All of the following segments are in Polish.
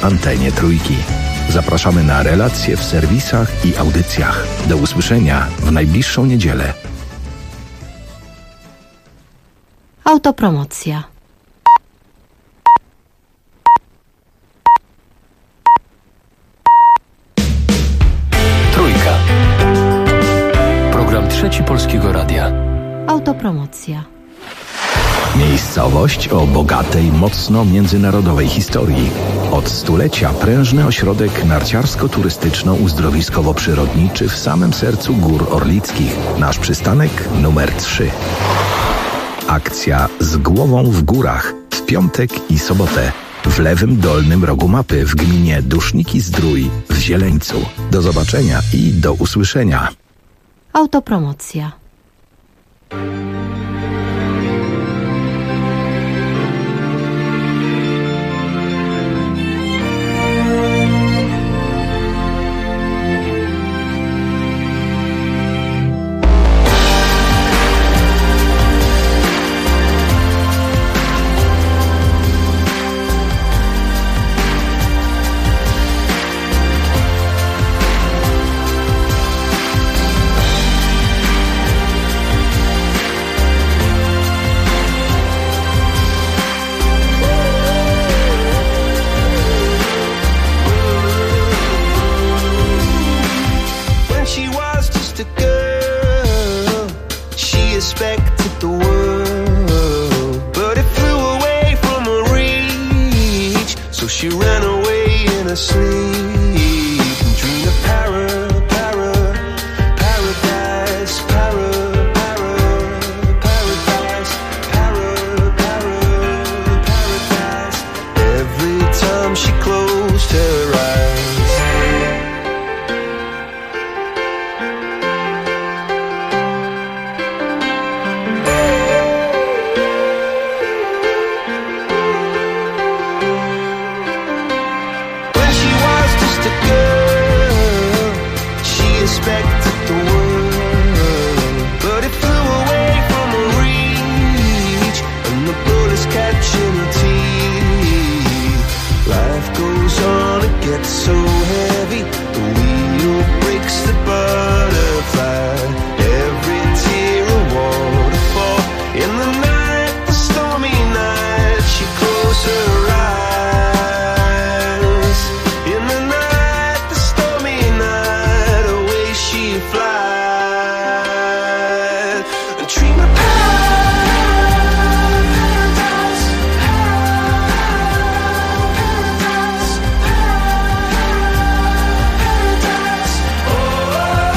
antenie Trójki. Zapraszamy na relacje w serwisach i audycjach. Do usłyszenia w najbliższą niedzielę. Autopromocja. Trójka. Program Trzeci Polskiego Radia. Autopromocja. Miejscowość o bogatej, mocno międzynarodowej historii. Od stulecia prężny ośrodek narciarsko-turystyczno-uzdrowiskowo-przyrodniczy w samym sercu Gór Orlickich. Nasz przystanek numer 3. Akcja Z głową w górach w piątek i sobotę w lewym dolnym rogu mapy w gminie Duszniki-Zdrój w Zieleńcu. Do zobaczenia i do usłyszenia. Autopromocja. Oh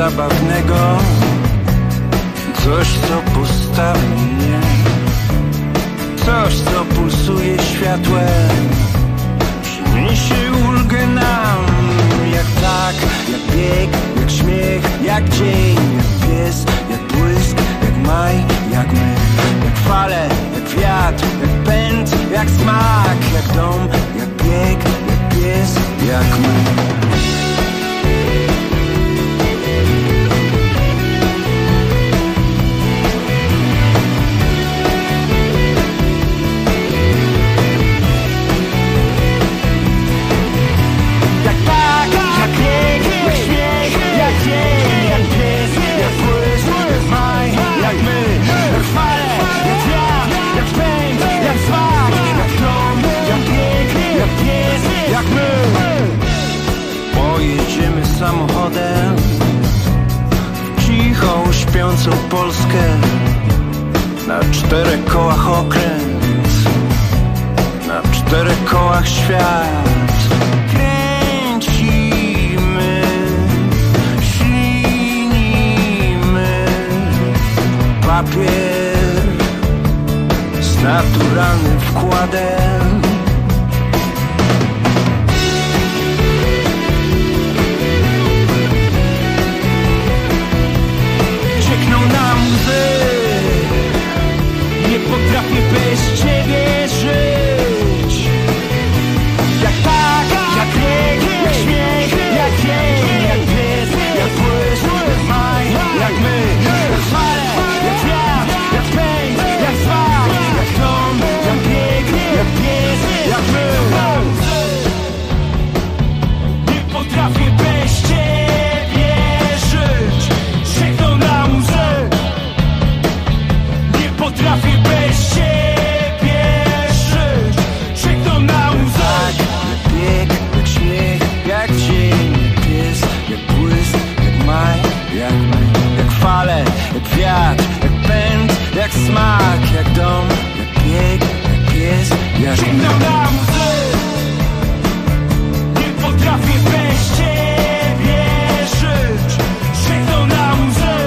zabawnego, coś co postawi mnie, coś co pulsuje światłem, przyniesie ulgę nam. Jak tak, jak bieg, jak śmiech, jak dzień, jak pies, jak błysk, jak maj, jak my, jak fale, jak wiatr, jak pęd, jak smak, jak dom, jak bieg, jak pies, jak my. Samochodem w cichą, śpiącą Polskę, na 4 kołach okręt, na 4 kołach świat. Kręcimy, ślinimy papier z naturalnym wkładem. Nie potrafię bez ciebie żyć. Jak tak, jak bieg, jak śmiech, jak dzień, jak pies, jak błysk, jak maj, jak my, jak fale, jak wiatr, jak pęd, jak smak, jak dom, jak bieg, jak pies, jak my. Nie potrafię bez ciebie żyć. Żegnam na łzy. Nie potrafię bez ciebie żyć. Żegnam na łzy. Tak, jak bieg, jak śmiech, jak dzień, jak pies, jak błysk, jak maj, jak my, jak fale, jak wiatr, jak pęd, jak smak, jak dom, jak bieg, jak pies, jak żegnam na łzy. Nie potrafię bez ciebie żyć. Żegnam na łzy.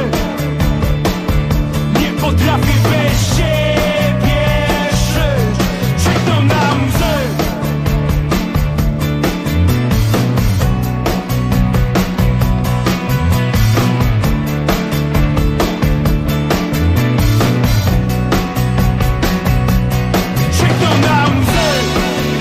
Nie potrafię bez ciebie żyć. Żegnam na łzy. Żegnam na łzy.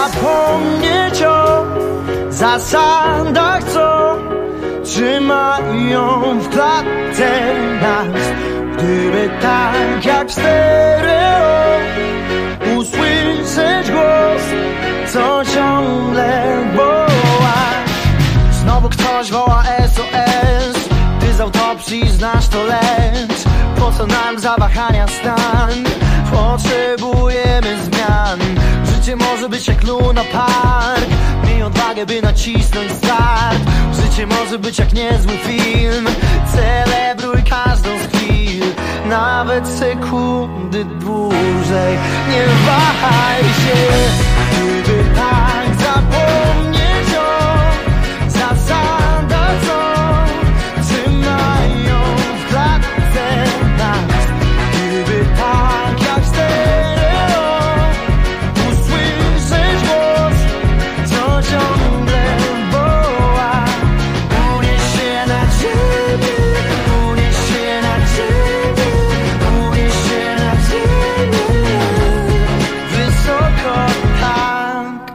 zapomnieć o zasadach, co trzymają w klatce nas. Gdyby tak jak w stereo usłyszeć głos, co ciągle woła. Znowu ktoś woła SOS, ty z autopsji znasz to, lecz po co nam zawahania stan? Potrzebujemy zmian. Życie może być jak Luna Park, miej odwagę, by nacisnąć start. Życie może być jak niezły film, celebruj każdą z chwil, nawet sekundy dłużej. Nie wahaj się, gdyby tak zapomnieć o zasadach, co trzymają w klatce nas. Gdyby tak jak w stereo usłyszeć głos, co ciągle woła. Unieś się na ziemię, unieś się na ziemię, unieś się na ziemię, wysoko tak.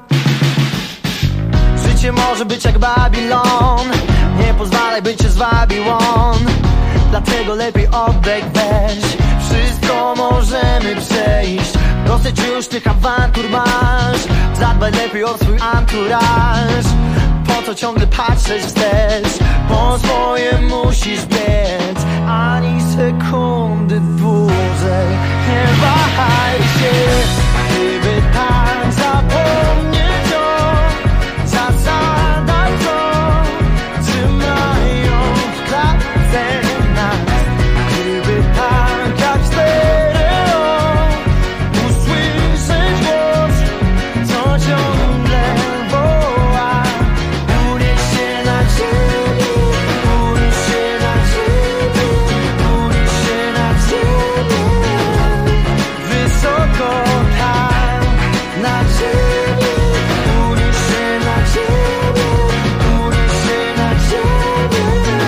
Życie może być jak Babilon, nie pozwalaj, by cię zwabił on. Dlatego lepiej oddech weź, wszystko możemy przejść. Dosyć już tych awantur masz, zadbaj lepiej o swój anturaż. Po co ciągle patrzeć wstecz, po swoje musisz biec, ani sekundy dłużej. Nie wahaj się, gdyby tak zapomnieć o zasadach, co trzymają w klatce nas. Gdyby tak jak w stereo usłyszeć głos, co ciągle woła. Unieś się na ziemię, unieś się na ziemię, unieś się na ziemię, wysoko tam, na ziemię. Unieś się na ziemię, unieś się na ziemię,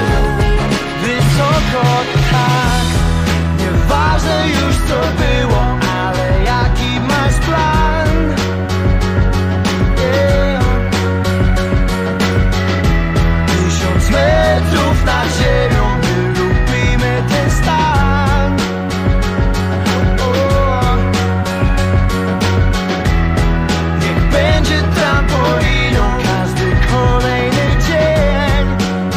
wysoko tak. Nieważne już co było, ale jaki masz plan? Yeah. 1000 metrów nad ziemią, my lubimy ten stan. Oh. Niech będzie trampoliną każdy kolejny dzień.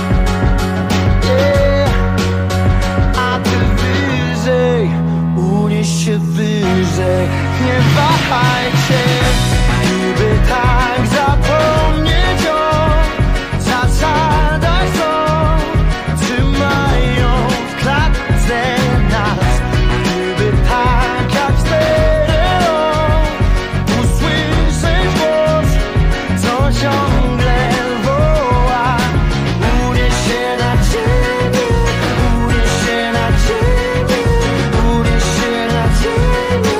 Yeah. A ty wyżej, unieś się wyżej. Nie wahaj się, gdyby tak zapomnieć o zasadach, co trzymają w klatce nas. Gdyby tak jak w stereo usłyszeć głos, co ciągle woła. Unieś się na ziemię, unieś się na ziemię, unieś się na ziemię,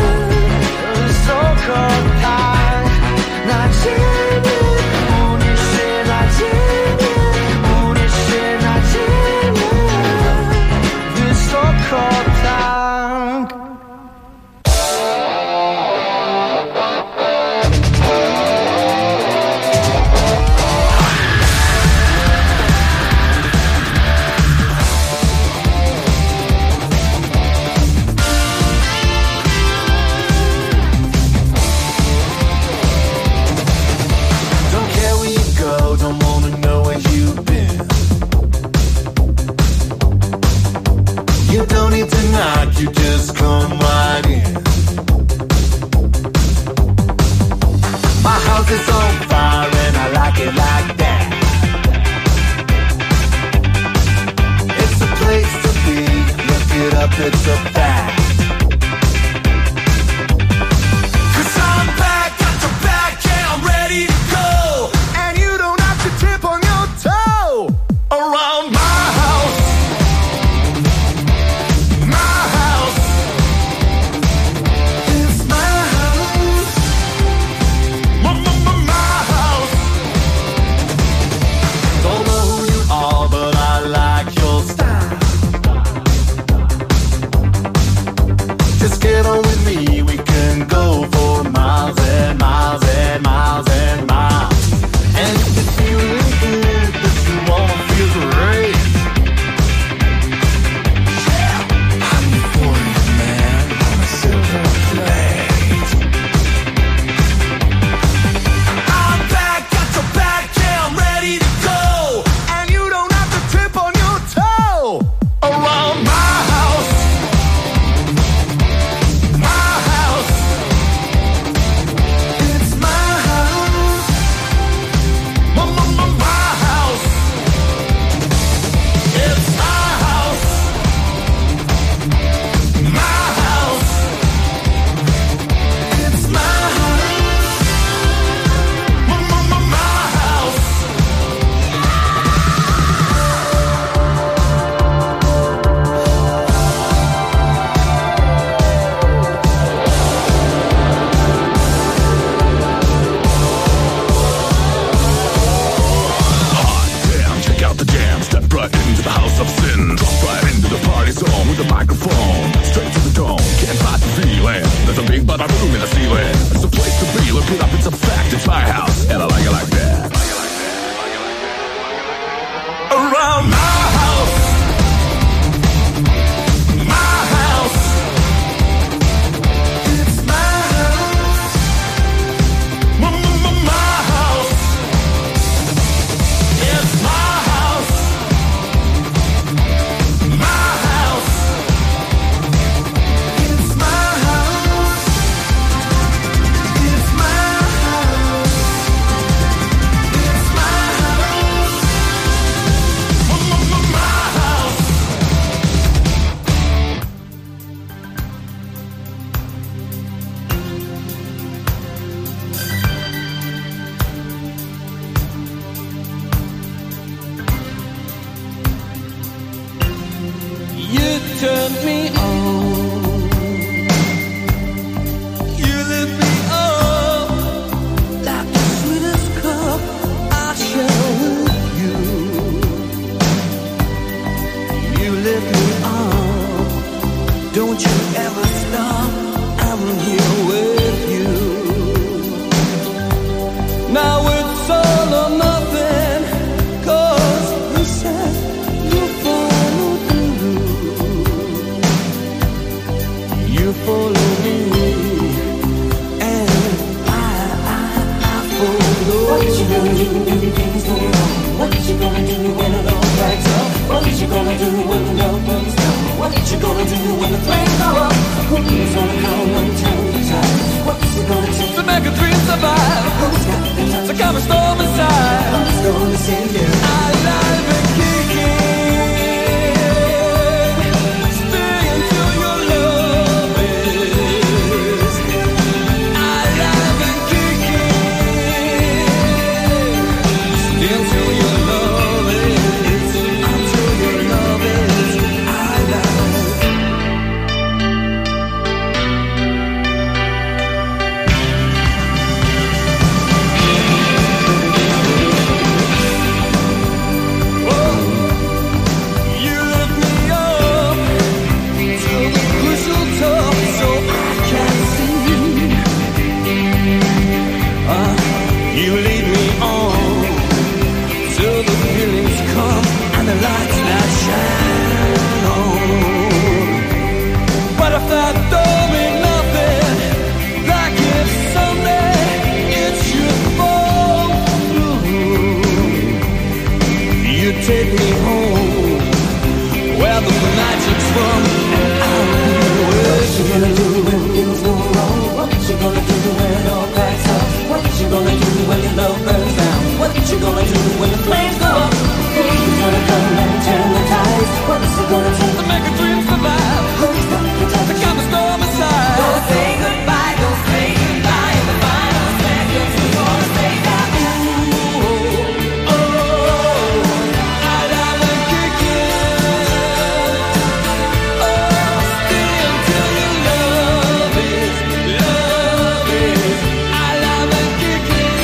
wysoko tak, na ziemię. Unieś się na ziemię, unieś się na ziemię, wysoko tak. Don't care where you go, don't wanna know where you've been. You don't need to knock, you just come right in. My house is on fire and I like it like that. It's a place to be, look it up, it's a fact. 'Cause I'm back, got your back, yeah, I'm ready to go. And you don't have to tip on your toe. Around my house, my house. It's my house, my house. Don't know who you are, but I like your style. Just get on with me, we can go for miles and miles. you gonna do when the flames go up? Who's gonna come and turn the tide? What's it gonna take to make a dream survive? Who's got the time to calm a storm inside? Who's gonna save you? Alive and kicking. Stay until your love is alive and kicking. Stay until your love is, until your love is alive. You lead me on till the feelings come and the lights that shine on. But if that don't mean nothing, like if someday it should fall through, you take me home where the magic's from. What you gonna do when things go wrong? What you gonna do when it all cracks up? What you gonna do when your love burns down? What you gonna do when the flames go up? Who's gonna come and turn the tides? What's it gonna take to make a dream survive? Who's got the time to calm the storm inside? Don't say goodbye, don't say goodbye. In the final seconds, we're gonna say that. Ooh, oh, alive and kicking. Oh, stay until your love is alive and kicking.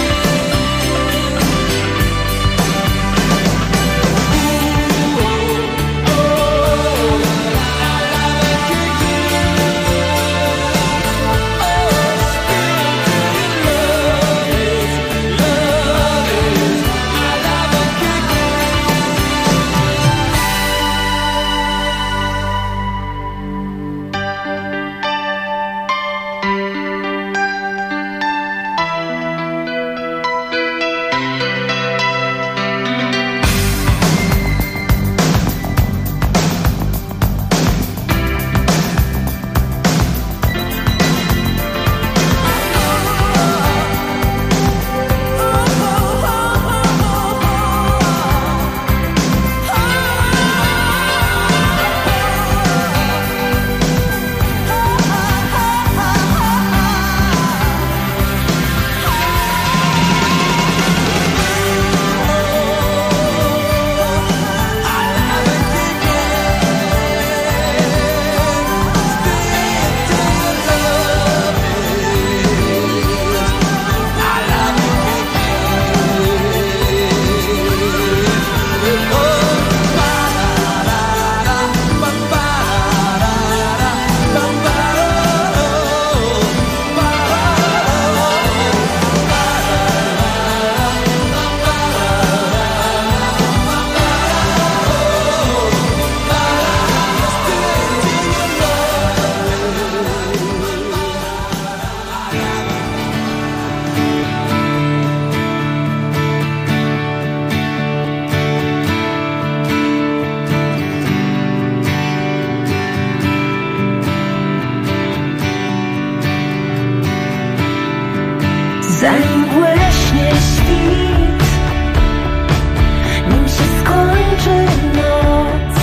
Zanim błyśnie świt, nim się skończy noc,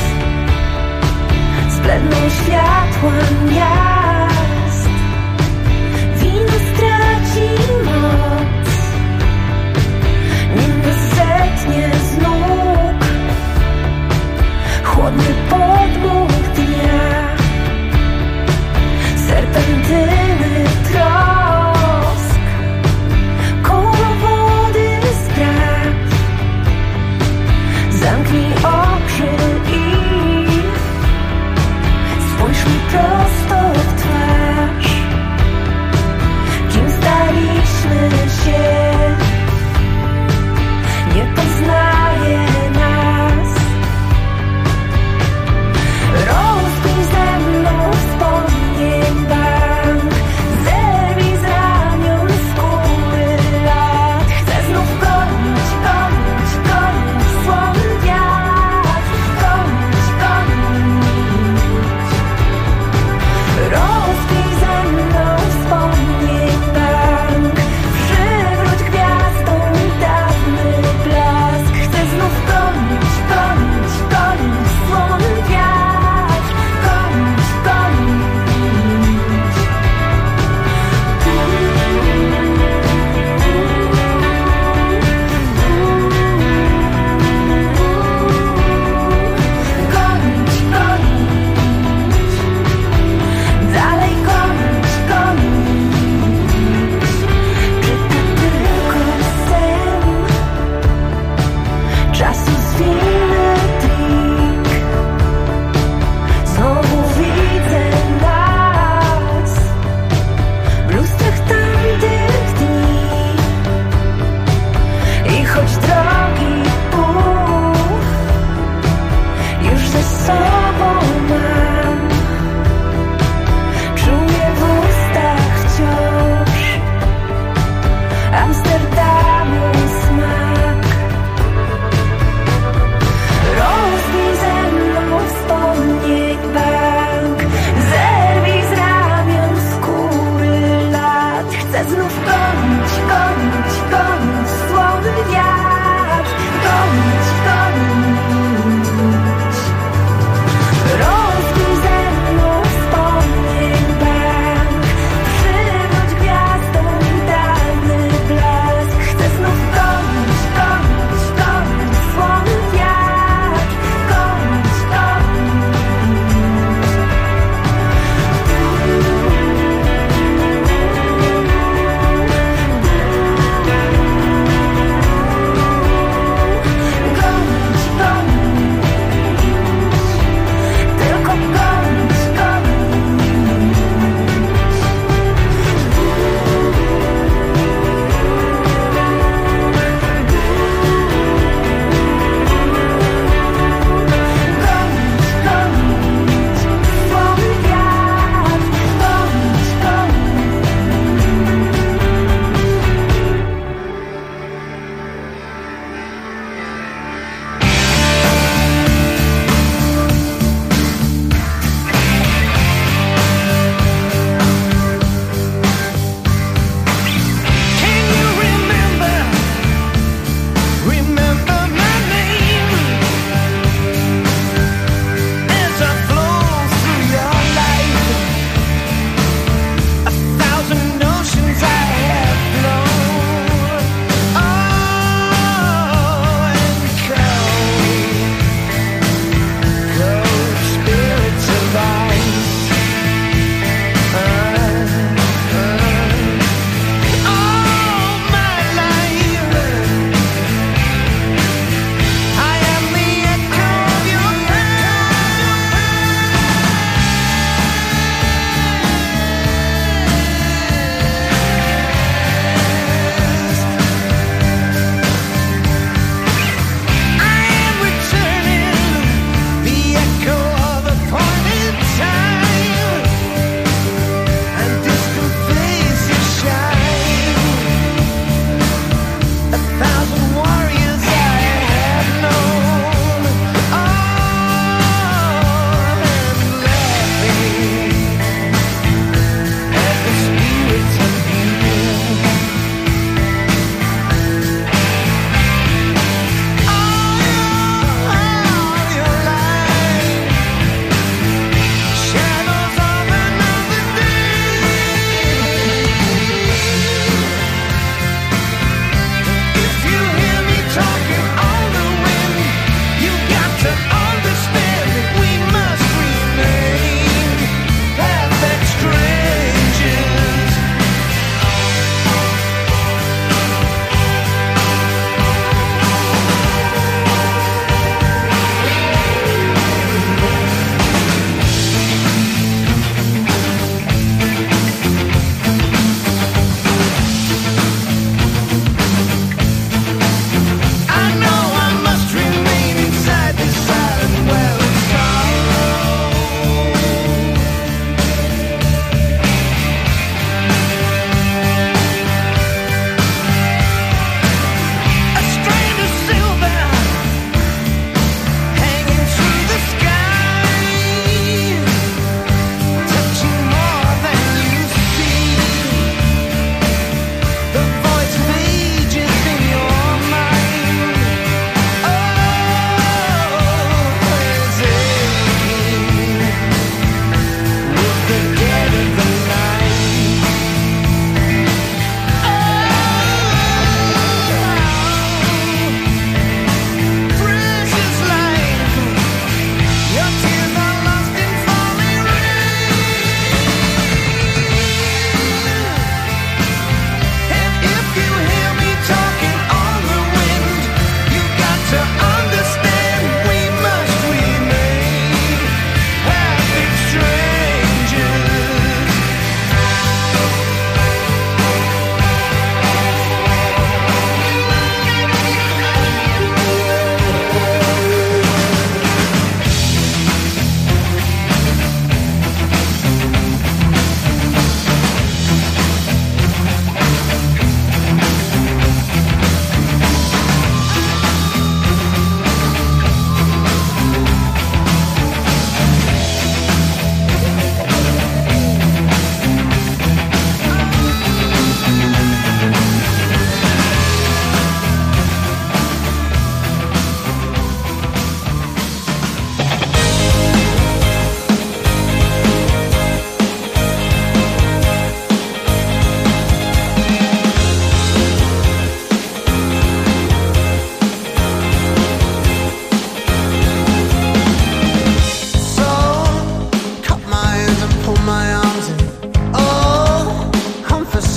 zbledną światła miast, wino straci moc, nim nas zetnie z nóg chłodny podmuch dnia, serpentyny trosk, koło wody spraw. Zamknij oczy i spójrz mi prosto w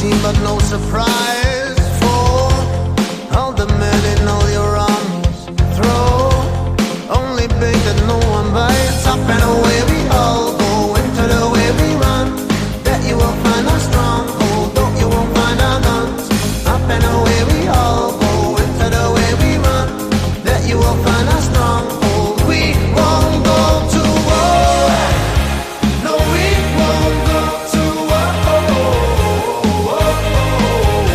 unseen but no surprise for all the men in all your armies. Throw only big that no one bites. Up and away we all go, into the way we run. That you will find us stronghold, though you won't find our guns. Up and away we all go, into the way we run. That you will find us stronghold. We won't go to war. No, we won't go to war.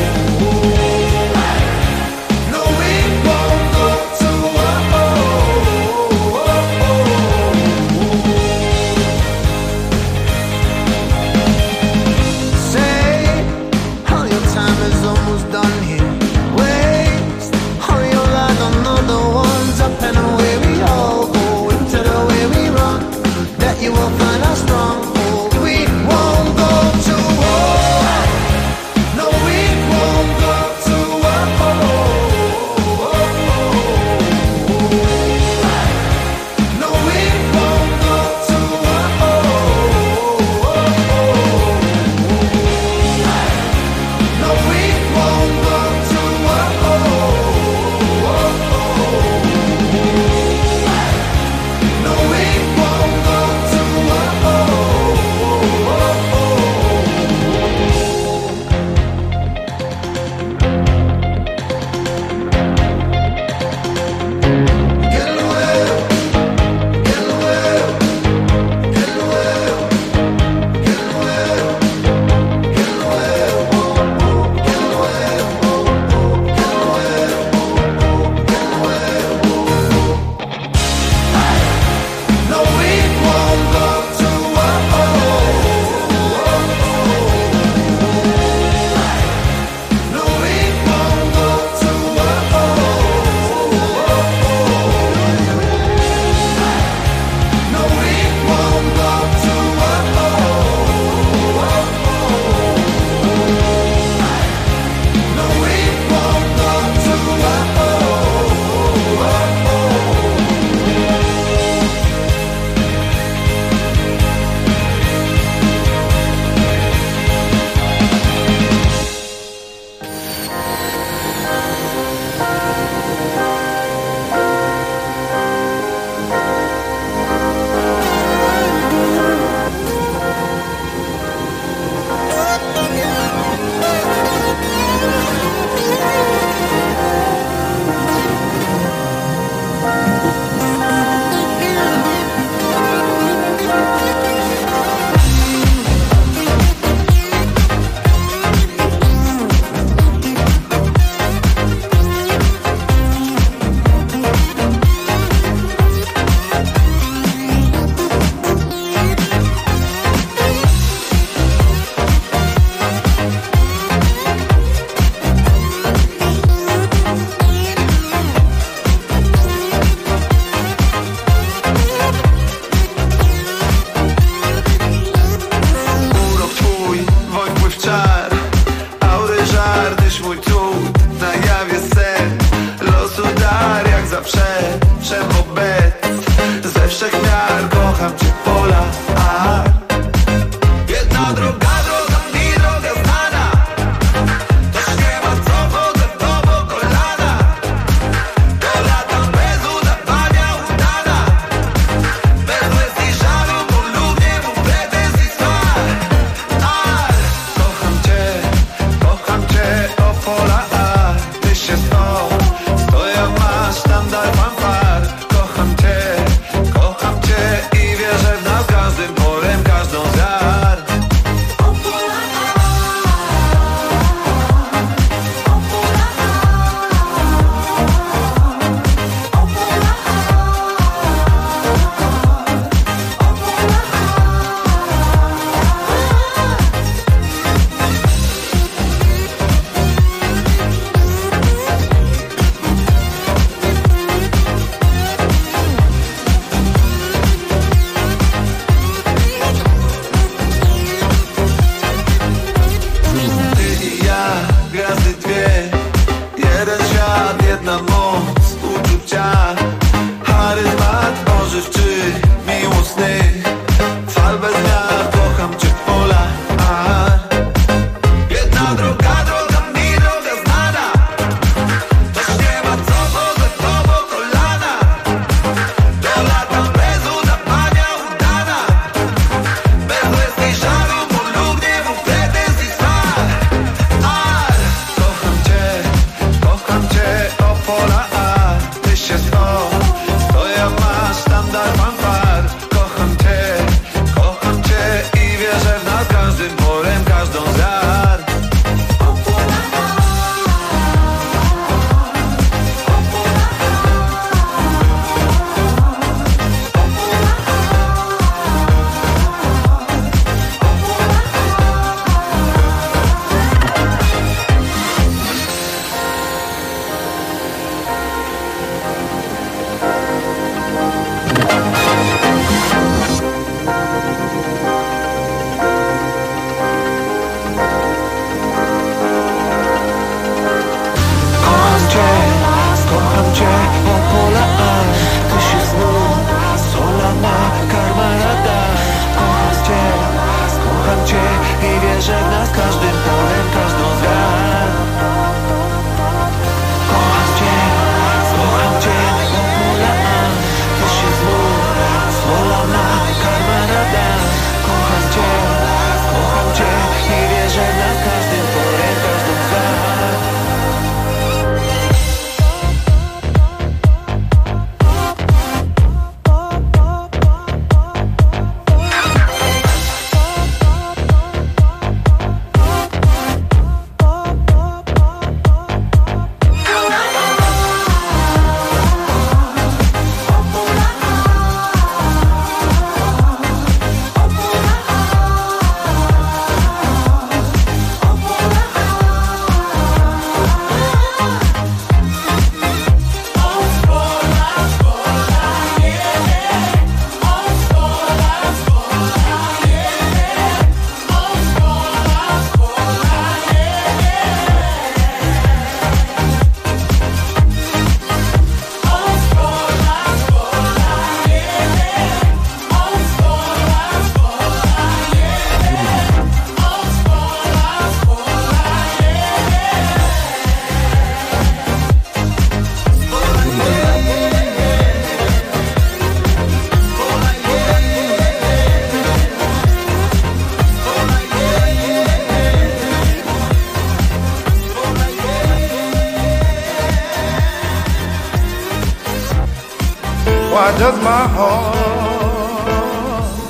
Why does my heart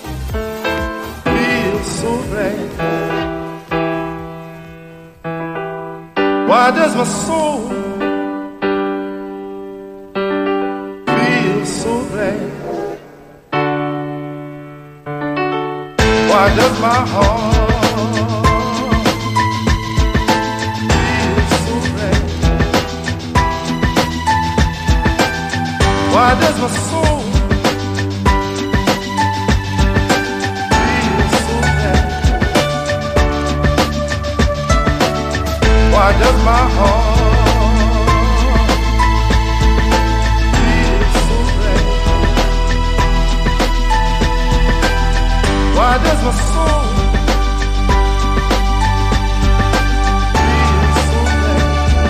feel so bad? Why does my soul feel so bad? Why does my heart feel so bad? Why does my soul feel so bad? Why does my heart feel so bad? Why does my soul feel so bad?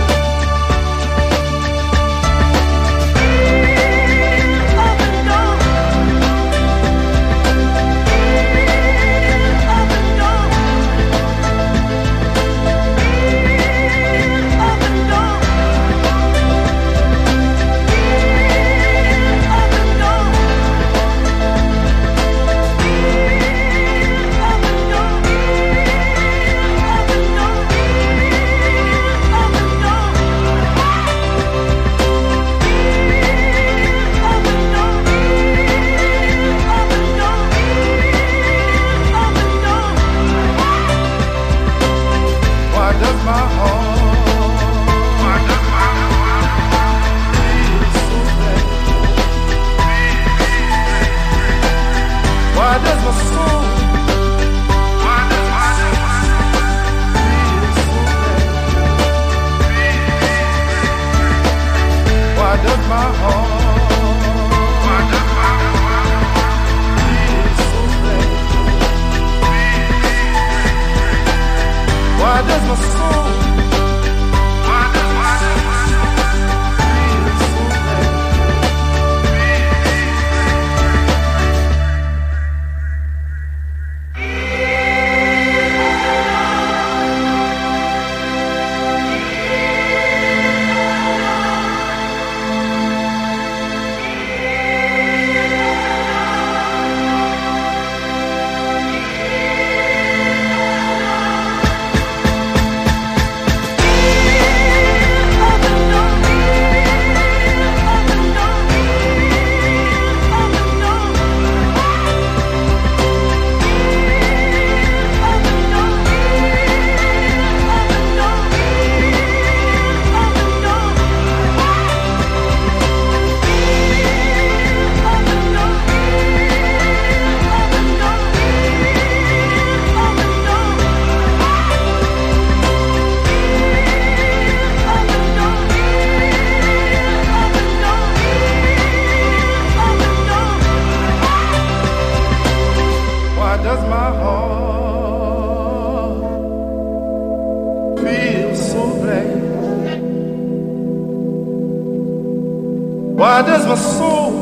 Why does my soul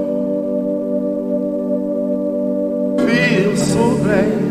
feel so bad?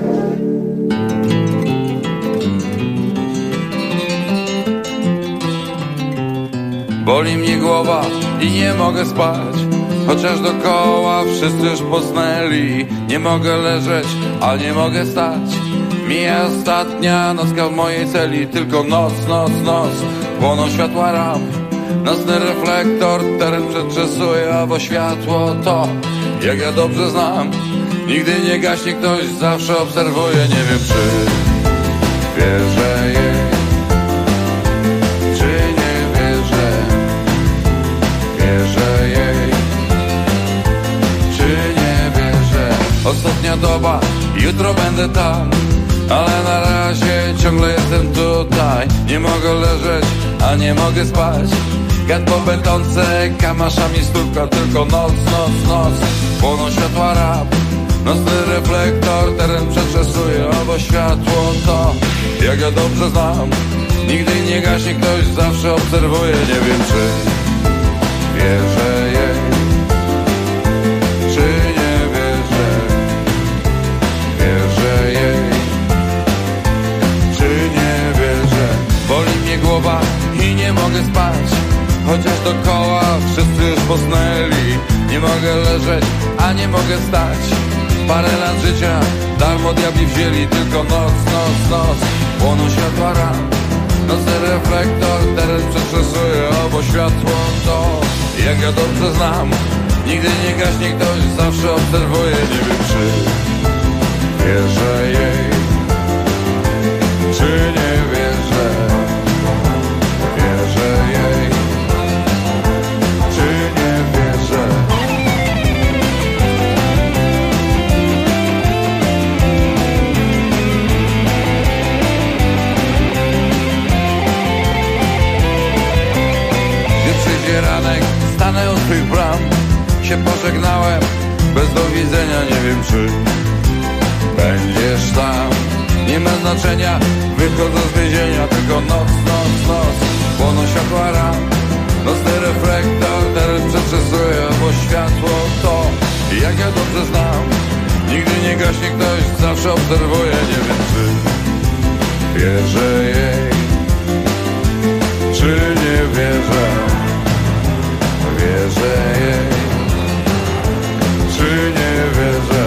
Boli mnie głowa i nie mogę spać, chociaż dokoła wszyscy już posnęli. Nie mogę leżeć, a nie mogę stać. Mija ostatnia nocka w mojej celi. Tylko noc, noc, noc. Płoną światła ramp. Nocny reflektor teren przetrzesuje, a bo światło to, jak ja dobrze znam, nigdy nie gaśnie, ktoś zawsze obserwuje. Nie wiem, czy wierzę jej, czy nie wierzę. Wierzę jej, czy nie wierzę. Ostatnia doba, jutro będę tam, ale na razie ciągle jestem tutaj. Nie mogę leżeć, a nie mogę spać. Gad po betonce, kamaszami stuka. Tylko noc, noc, noc. Płoną światła rap. Nocny reflektor teren przetrzesuje, bo światło to, jak ja dobrze znam, nigdy nie gaśnie, ktoś zawsze obserwuje. Nie wiem, czy wierzę jej, czy nie wierzę. Wierzę jej, czy nie wierzę. Boli mnie głowa i nie mogę spać, chociaż dokoła wszyscy już posnęli. Nie mogę leżeć, a nie mogę stać. Parę lat życia darmo diabli wzięli. Tylko noc, noc, noc, płoną światła ram. Nocny reflektor teren przetrzesuje, bo światło to, jak ja dobrze znam, nigdy nie gaśnie, ktoś zawsze obserwuje. Nie wiem, czy wierzę jej, czy nie wierzę. Wierzę jej, czy nie wierzę. Gdy przyjdzie ranek, stanę u twych bram. Się pożegnałem, bez do widzenia, nie wiem, czy będziesz tam. Nie ma znaczenia, wychodzę z więzienia. Tylko noc, noc, noc, płoną światła ram. Nocny reflektor teraz przetrzesuje, bo światło to, jak ja dobrze znam, nigdy nie gaśnie, ktoś zawsze obserwuje. Nie wiem, czy wierzę jej, czy nie wierzę. Wierzę jej, czy nie wierzę.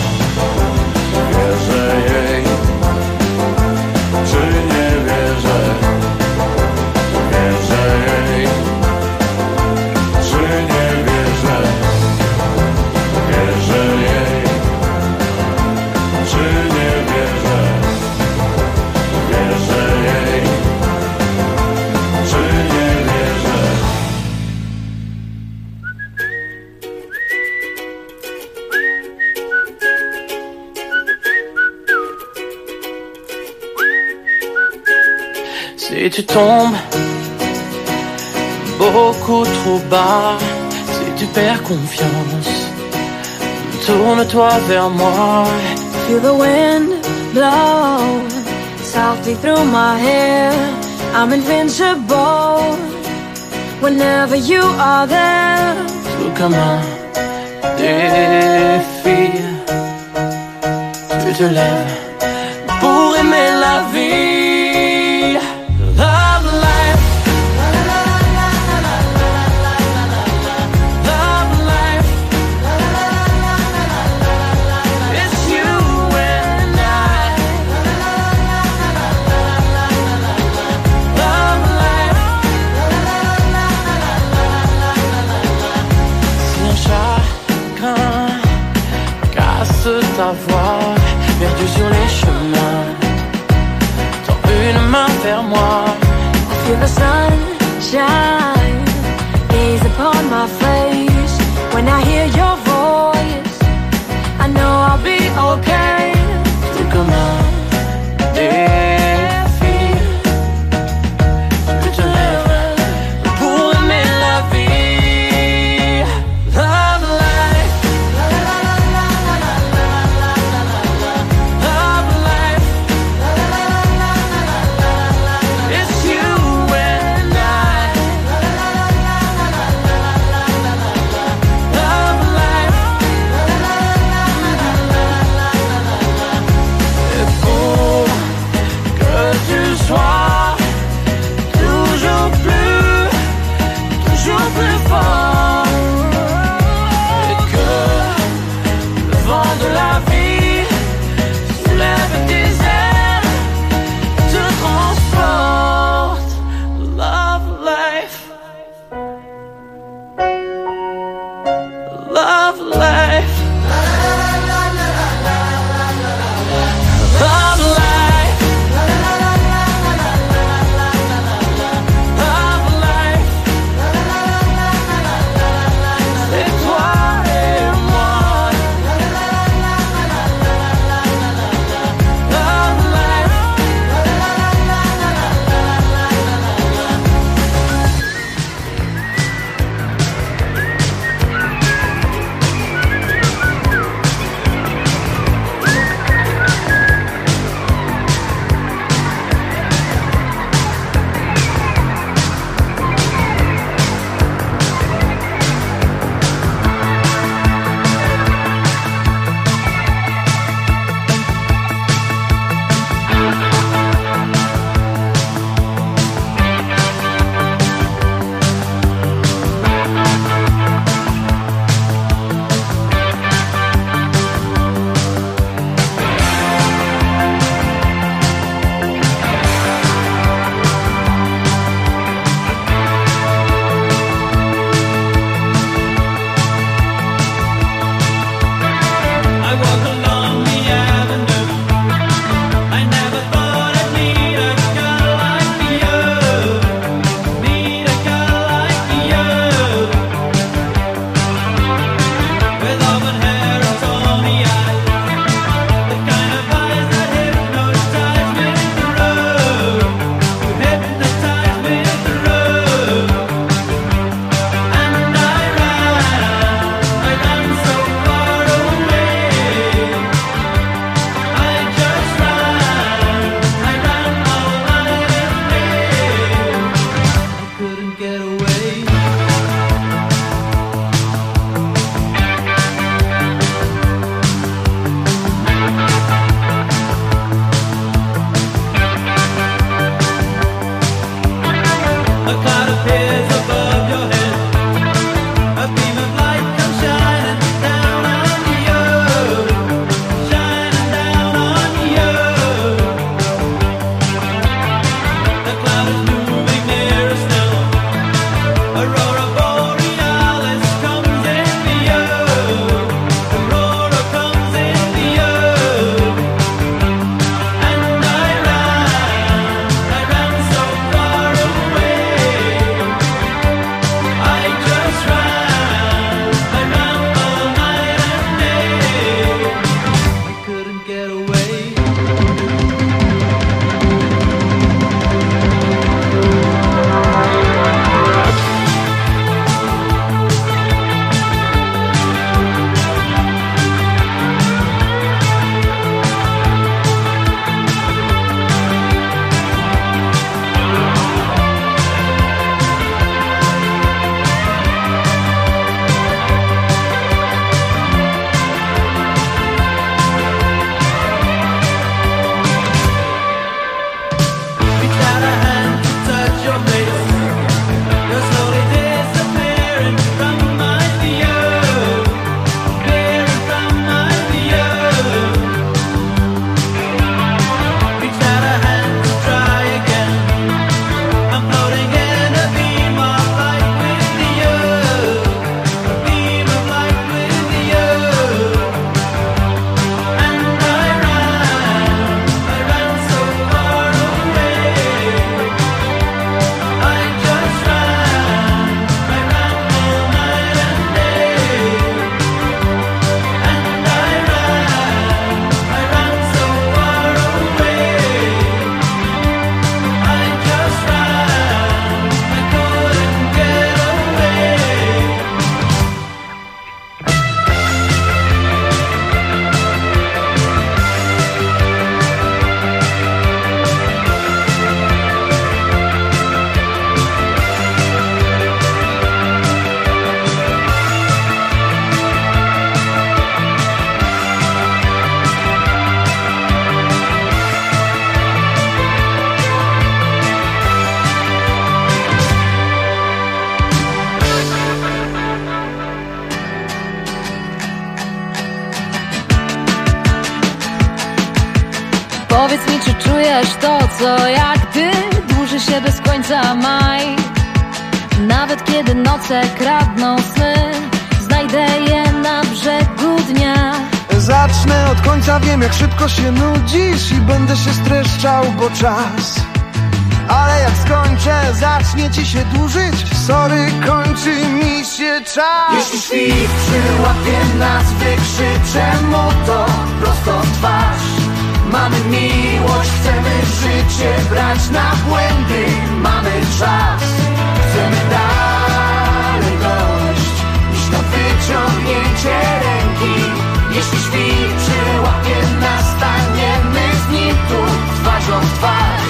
Wierzę jej, czy nie wierzę. Wierzę jej, czy nie wierzę. Wierzę jej, czy nie wierzę. Wierzę jej, czy nie wierzę. Si tu tombes beaucoup trop bas, si tu perds confiance, tourne-toi vers moi. Feel the wind blow softly through my hair. I'm invincible whenever you are there. Tout comme un défi, tu te lèves pour aimer la vie. Love life, love life. It's you and I. Love life. Si un chacun casse ta voix, perdu sur les chemins, tends une main vers moi. Feel the sunshine gaze upon my face. When I hear your voice, I know I'll be okay. Tout comme un défi, tu te lèves pour aimer la vie. Love life, love life. It's you and I. Love life. Et pour que tu sois toujours plus fort, et que le vent de la vie soulève tes ailes, te transporte. Love life, love life. Love life, Powiedz mi, czy czujesz to, co jak ty dłuży się bez końca maj. Nawet kiedy noce kradną sny, znajdę je na brzegu dnia. Zacznę od końca, wiem jak szybko się nudzisz i będę się streszczał, bo czas. Ale jak skończę, zacznie ci się dłużyć. Sorry, kończy mi się czas. Jeśli świt przyłapie nas, wykrzyczę mu to prosto w twarz. Mamy miłość, chcemy życie brać na błędy. Mamy czas, chcemy dalej dojść niż na wyciągnięcie ręki. Jeśli świt przyłapie nas, staniemy z nim tu twarzą w twarz.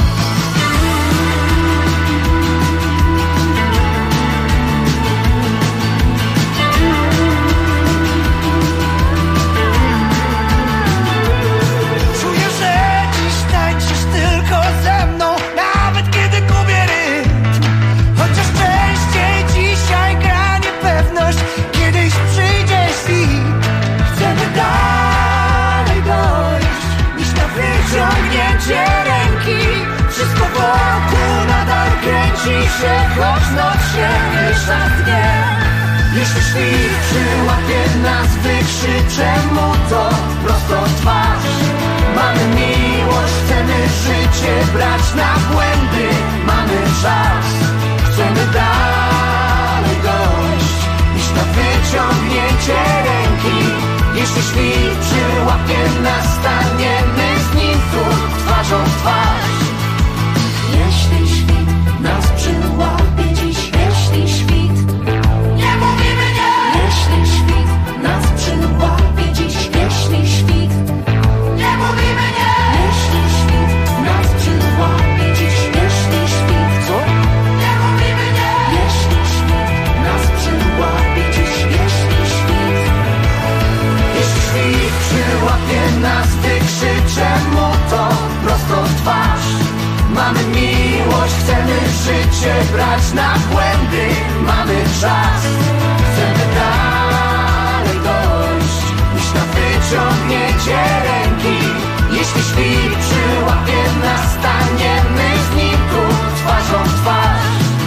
Wszystko wokół nadal kręci się, choć noc się miesza w dnie. Jeśli świt przyłapie nas, wykrzyczę mu to prosto w twarz. Mamy miłość, chcemy życie brać na błędy. Mamy czas, chcemy dalej dojść niż na wyciągnięcie ręki. Jeśli świt przyłapie nas, staniemy z nim tu twarzą w twarz. Jeśli świt nas przyłapie dziś, jeśli świt, nie mówimy nie. Jeśli świt nas przyłapie dziś, jeśli świt, nie mówimy nie. Jeśli świt nas przyłapie dziś, jeśli świt, co? Nie mówimy nie. Jeśli świt nas przyłapie dziś, jeśli świt, jeśli świt przyłapie nas, wykrzyczę mu to prosto w twarz. Mamy miłość, chcemy życie brać na błędy. Mamy czas, chcemy dalej dojść niż na wyciągnięcie ręki. Jeśli świt przyłapie nas, staniemy z nim tu twarzą w twarz.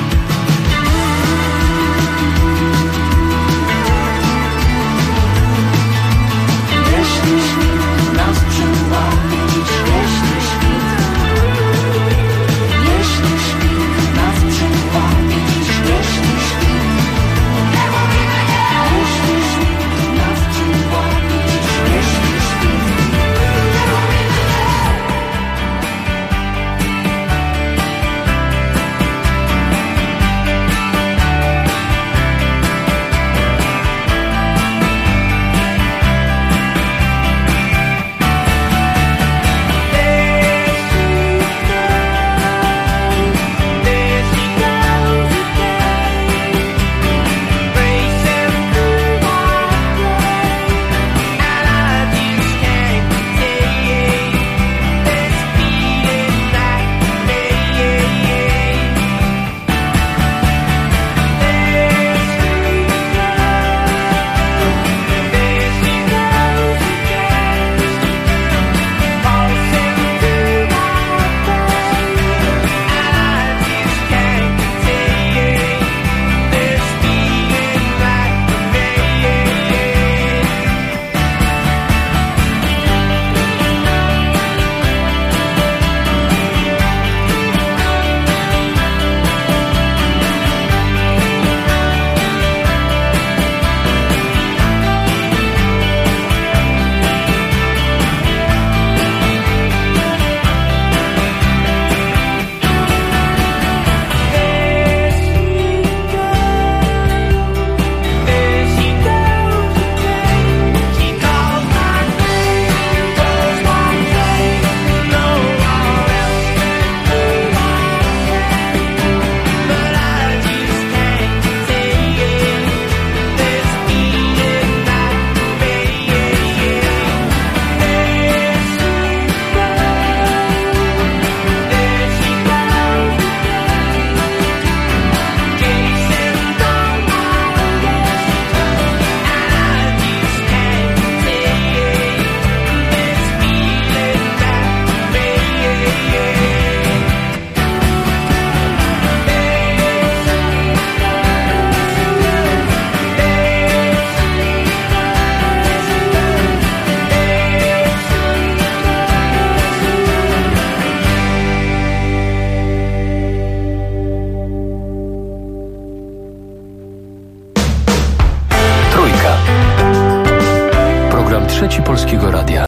Jeśli świt nas przyłapie dziś, jeśli świt, jeśli świt nas przyłapie dziś, jeśli świt, nie mówimy nie. Jeśli świt nas przyłapie dziś, jeśli świt, nie mówimy nie. Trzeci Polskiego Radia.